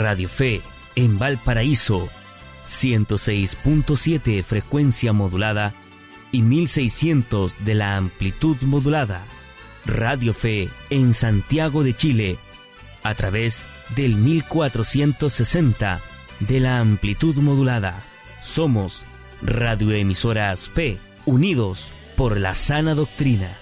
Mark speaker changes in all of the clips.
Speaker 1: Radio Fe en Valparaíso, 106.7 frecuencia modulada y 1600 de la amplitud modulada. Radio Fe en Santiago de Chile, a través del 1460 de la amplitud modulada. Somos radioemisoras Fe, unidos por la sana doctrina.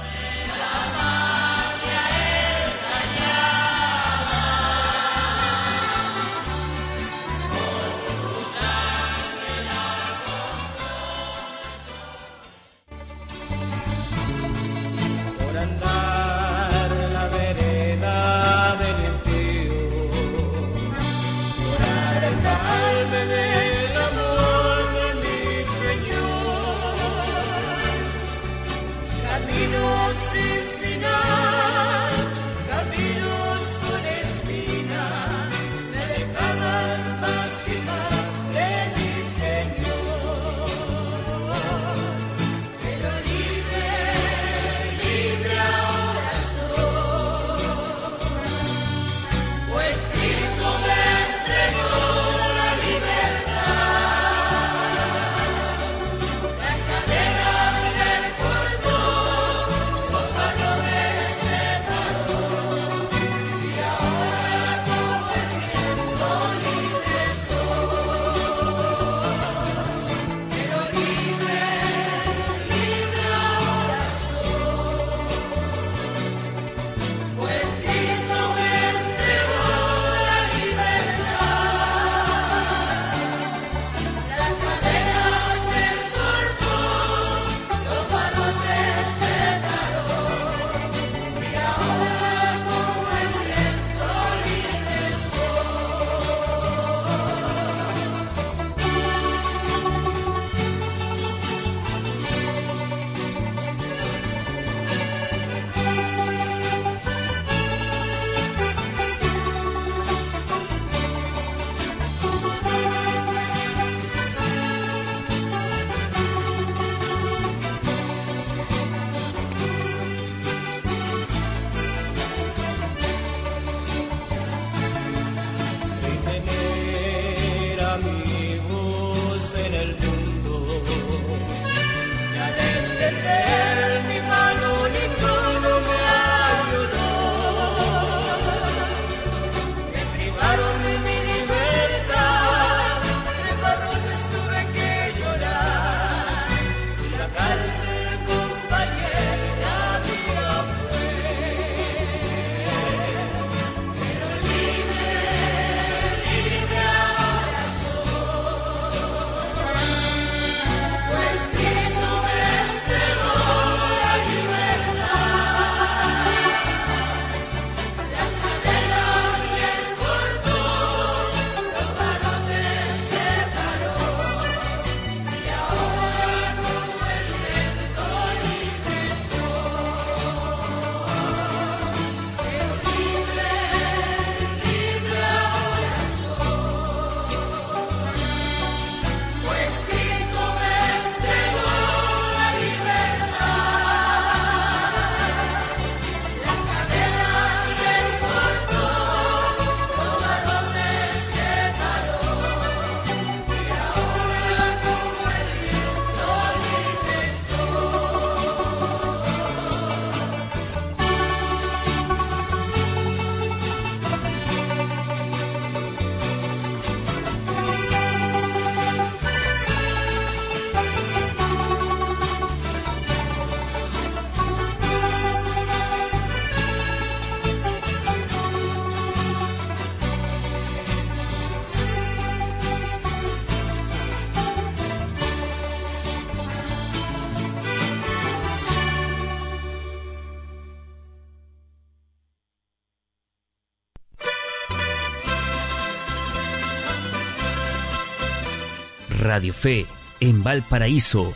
Speaker 1: Radio Fe en Valparaíso,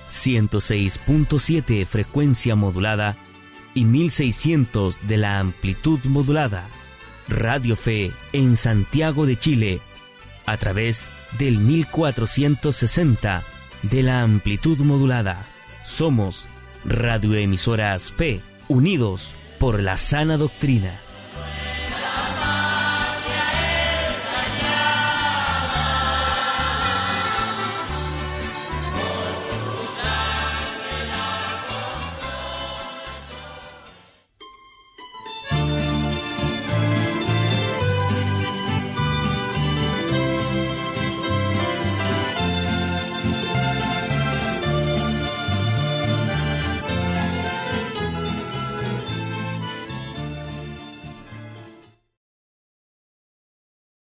Speaker 1: 106.7 frecuencia modulada y 1600 de la amplitud modulada. Radio Fe en Santiago de Chile, a través del 1460 de la amplitud modulada. Somos radioemisoras Fe, unidos por la sana doctrina.